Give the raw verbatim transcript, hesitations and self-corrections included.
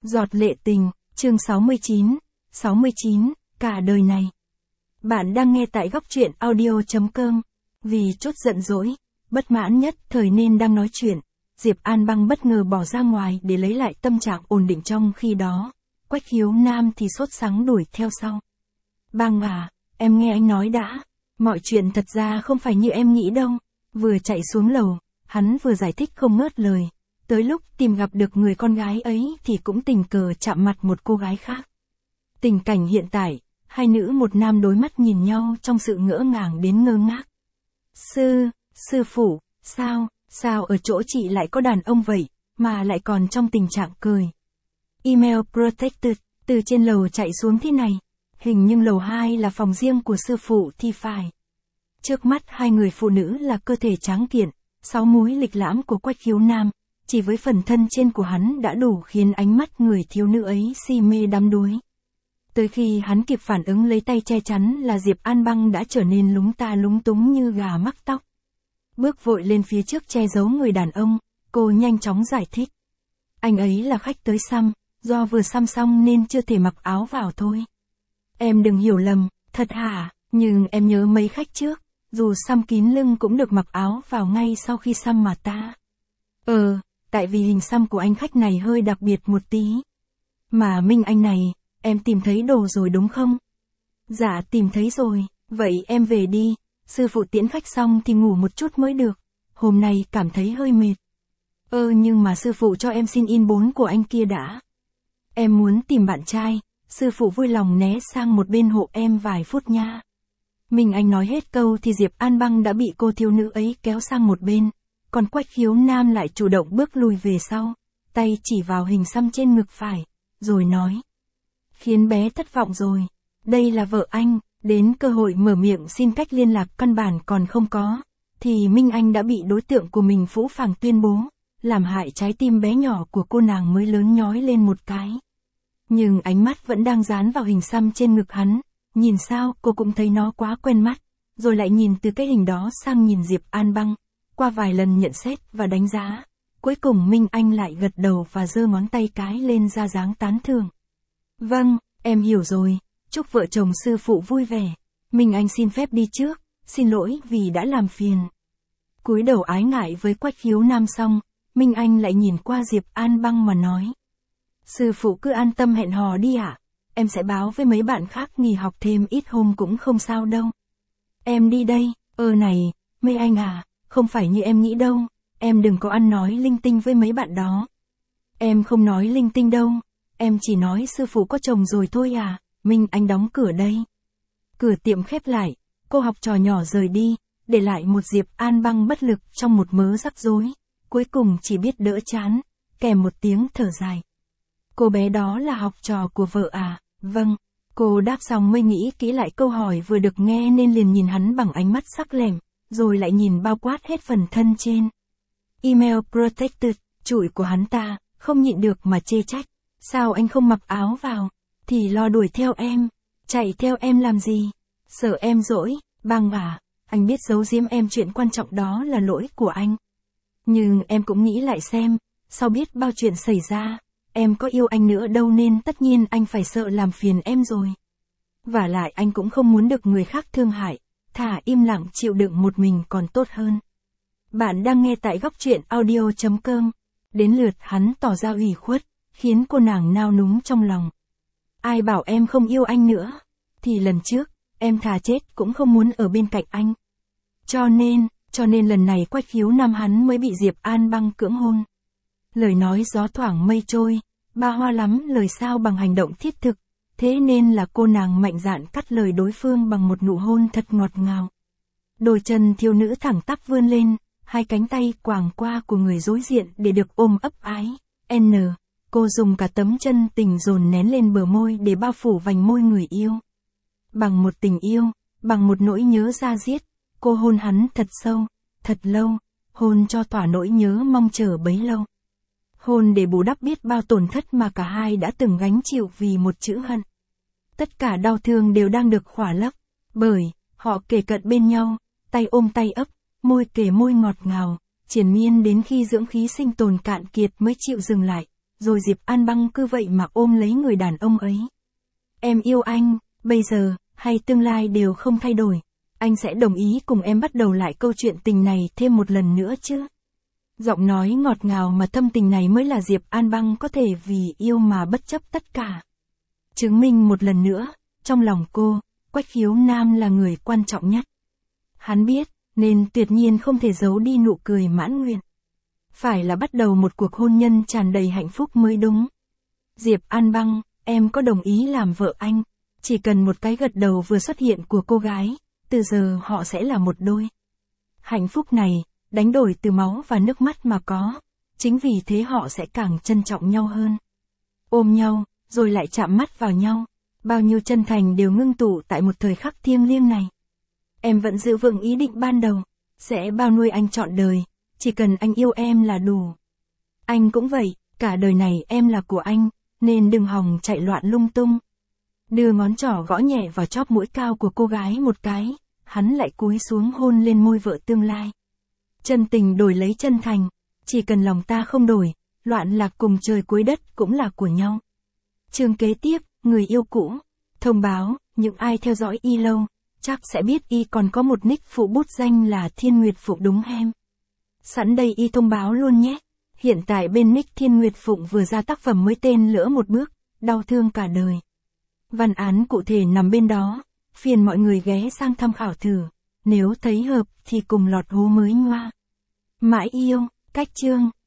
Giọt lệ tình, chương sáu mươi chín, sáu mươi chín, cả đời này. Bạn đang nghe tại góc truyện audio.com. Vì chút giận dỗi, bất mãn nhất thời nên đang nói chuyện, Diệp An Băng bất ngờ bỏ ra ngoài để lấy lại tâm trạng ổn định, trong khi đó, Quách Khiếu Nam thì sốt sắng đuổi theo sau. Băng à, em nghe anh nói đã, mọi chuyện thật ra không phải như em nghĩ đâu. Vừa chạy xuống lầu, hắn vừa giải thích không ngớt lời. Tới lúc tìm gặp được người con gái ấy thì cũng tình cờ chạm mặt một cô gái khác. Tình cảnh hiện tại, hai nữ một nam đối mắt nhìn nhau trong sự ngỡ ngàng đến ngơ ngác. Sư, sư phụ, sao, sao ở chỗ chị lại có đàn ông vậy, mà lại còn trong tình trạng cười. Email protected, từ trên lầu chạy xuống thế này. Hình như lầu hai là phòng riêng của sư phụ thì phải. Trước mắt hai người phụ nữ là cơ thể tráng kiện, sáu múi lịch lãm của Quách Khiếu Nam. Chỉ với phần thân trên của hắn đã đủ khiến ánh mắt người thiếu nữ ấy si mê đắm đuối. Tới khi hắn kịp phản ứng lấy tay che chắn là Diệp An Băng đã trở nên lúng ta lúng túng như gà mắc tóc. Bước vội lên phía trước che giấu người đàn ông, cô nhanh chóng giải thích. Anh ấy là khách tới xăm, do vừa xăm xong nên chưa thể mặc áo vào thôi. Em đừng hiểu lầm, thật hả, nhưng em nhớ mấy khách trước, dù xăm kín lưng cũng được mặc áo vào ngay sau khi xăm mà ta. Ờ, tại vì hình xăm của anh khách này hơi đặc biệt một tí. Mà Minh Anh này, em tìm thấy đồ rồi đúng không? Dạ tìm thấy rồi, vậy em về đi, sư phụ tiễn khách xong thì ngủ một chút mới được, hôm nay cảm thấy hơi mệt. Ơ nhưng mà sư phụ cho em xin in bốn của anh kia đã. Em muốn tìm bạn trai, sư phụ vui lòng né sang một bên hộ em vài phút nha. Minh Anh nói hết câu thì Diệp An Băng đã bị cô thiếu nữ ấy kéo sang một bên. Còn Quách Khiếu Nam lại chủ động bước lùi về sau, tay chỉ vào hình xăm trên ngực phải, rồi nói. Khiến bé thất vọng rồi, đây là vợ anh, đến cơ hội mở miệng xin cách liên lạc căn bản còn không có, thì Minh Anh đã bị đối tượng của mình phũ phàng tuyên bố, làm hại trái tim bé nhỏ của cô nàng mới lớn nhói lên một cái. Nhưng ánh mắt vẫn đang dán vào hình xăm trên ngực hắn, nhìn sao cô cũng thấy nó quá quen mắt, rồi lại nhìn từ cái hình đó sang nhìn Diệp An Băng. Qua vài lần nhận xét và đánh giá, cuối cùng Minh Anh lại gật đầu và giơ ngón tay cái lên ra dáng tán thưởng. Vâng, em hiểu rồi, chúc vợ chồng sư phụ vui vẻ. Minh Anh xin phép đi trước, xin lỗi vì đã làm phiền. Cúi đầu ái ngại với Quách Khiếu Nam xong, Minh Anh lại nhìn qua Diệp An Băng mà nói. Sư phụ cứ an tâm hẹn hò đi ạ, em sẽ báo với mấy bạn khác nghỉ học thêm ít hôm cũng không sao đâu. Em đi đây, ơ này, Mê Anh à. Không phải như em nghĩ đâu, em đừng có ăn nói linh tinh với mấy bạn đó. Em không nói linh tinh đâu, em chỉ nói sư phụ có chồng rồi thôi à. Minh Anh đóng cửa đây. Cửa tiệm khép lại, cô học trò nhỏ rời đi, để lại một Diệp An Băng bất lực trong một mớ rắc rối, cuối cùng chỉ biết đỡ chán, kèm một tiếng thở dài. Cô bé đó là học trò của vợ à? Vâng. Cô đáp xong mới nghĩ kỹ lại câu hỏi vừa được nghe nên liền nhìn hắn bằng ánh mắt sắc lẻm. Rồi lại nhìn bao quát hết phần thân trên. Email protected, chủi của hắn ta, không nhịn được mà chê trách. Sao anh không mặc áo vào? Thì lo đuổi theo em. Chạy theo em làm gì? Sợ em dỗi, Băng à, anh biết giấu giếm em chuyện quan trọng đó là lỗi của anh. Nhưng em cũng nghĩ lại xem, sau biết bao chuyện xảy ra, em có yêu anh nữa đâu nên tất nhiên anh phải sợ làm phiền em rồi. Vả lại anh cũng không muốn được người khác thương hại. Thà im lặng chịu đựng một mình còn tốt hơn. Bạn đang nghe tại góc truyện audio.com. Đến lượt hắn tỏ ra ủy khuất, khiến cô nàng nao núng trong lòng. Ai bảo em không yêu anh nữa, thì lần trước, em thà chết cũng không muốn ở bên cạnh anh. Cho nên, cho nên lần này Quách Khiếu Nam hắn mới bị Diệp An Băng cưỡng hôn. Lời nói gió thoảng mây trôi, ba hoa lắm lời sao bằng hành động thiết thực. Thế nên là cô nàng mạnh dạn cắt lời đối phương bằng một nụ hôn thật ngọt ngào. Đôi chân thiếu nữ thẳng tắp vươn lên, hai cánh tay quàng qua của người đối diện để được ôm ấp ái. N. Cô dùng cả tấm chân tình dồn nén lên bờ môi để bao phủ vành môi người yêu. Bằng một tình yêu, bằng một nỗi nhớ da diết, cô hôn hắn thật sâu, thật lâu, hôn cho tỏa nỗi nhớ mong chờ bấy lâu. Hôn để bù đắp biết bao tổn thất mà cả hai đã từng gánh chịu vì một chữ hận. Tất cả đau thương đều đang được khỏa lấp, bởi, họ kề cận bên nhau, tay ôm tay ấp, môi kề môi ngọt ngào, triền miên đến khi dưỡng khí sinh tồn cạn kiệt mới chịu dừng lại. rồi Diệp An Băng cứ vậy mà ôm lấy người đàn ông ấy. Em yêu anh, bây giờ, hay tương lai đều không thay đổi. Anh sẽ đồng ý cùng em bắt đầu lại câu chuyện tình này thêm một lần nữa chứ? Giọng nói ngọt ngào mà thâm tình này mới là Diệp An Băng có thể vì yêu mà bất chấp tất cả. Chứng minh một lần nữa, trong lòng cô, Quách Khiếu Nam là người quan trọng nhất. Hắn biết, nên tuyệt nhiên không thể giấu đi nụ cười mãn nguyện. Phải là bắt đầu một cuộc hôn nhân tràn đầy hạnh phúc mới đúng. Diệp An Băng, em có đồng ý làm vợ anh? Chỉ cần một cái gật đầu vừa xuất hiện của cô gái, từ giờ họ sẽ là một đôi. Hạnh phúc này, đánh đổi từ máu và nước mắt mà có, chính vì thế họ sẽ càng trân trọng nhau hơn. Ôm nhau, rồi lại chạm mắt vào nhau, bao nhiêu chân thành đều ngưng tụ tại một thời khắc thiêng liêng này. Em vẫn giữ vững ý định ban đầu, sẽ bao nuôi anh trọn đời, chỉ cần anh yêu em là đủ. Anh cũng vậy, cả đời này em là của anh, nên đừng hòng chạy loạn lung tung. Đưa ngón trỏ gõ nhẹ vào chóp mũi cao của cô gái một cái, hắn lại cúi xuống hôn lên môi vợ tương lai. Chân tình đổi lấy chân thành, chỉ cần lòng ta không đổi, loạn lạc cùng trời cuối đất cũng là của nhau. Chương kế tiếp, người yêu cũ. Thông báo, những ai theo dõi y lâu, chắc sẽ biết y còn có một nick phụ bút danh là Thiên Nguyệt Phụng đúng hem. Sẵn đây y thông báo luôn nhé. Hiện tại bên nick Thiên Nguyệt Phụng vừa ra tác phẩm mới tên Lỡ Một Bước, Đau Thương Cả Đời. Văn án cụ thể nằm bên đó, phiền mọi người ghé sang tham khảo thử, nếu thấy hợp thì cùng lọt hố mới ngoa. Mãi yêu, cách chương.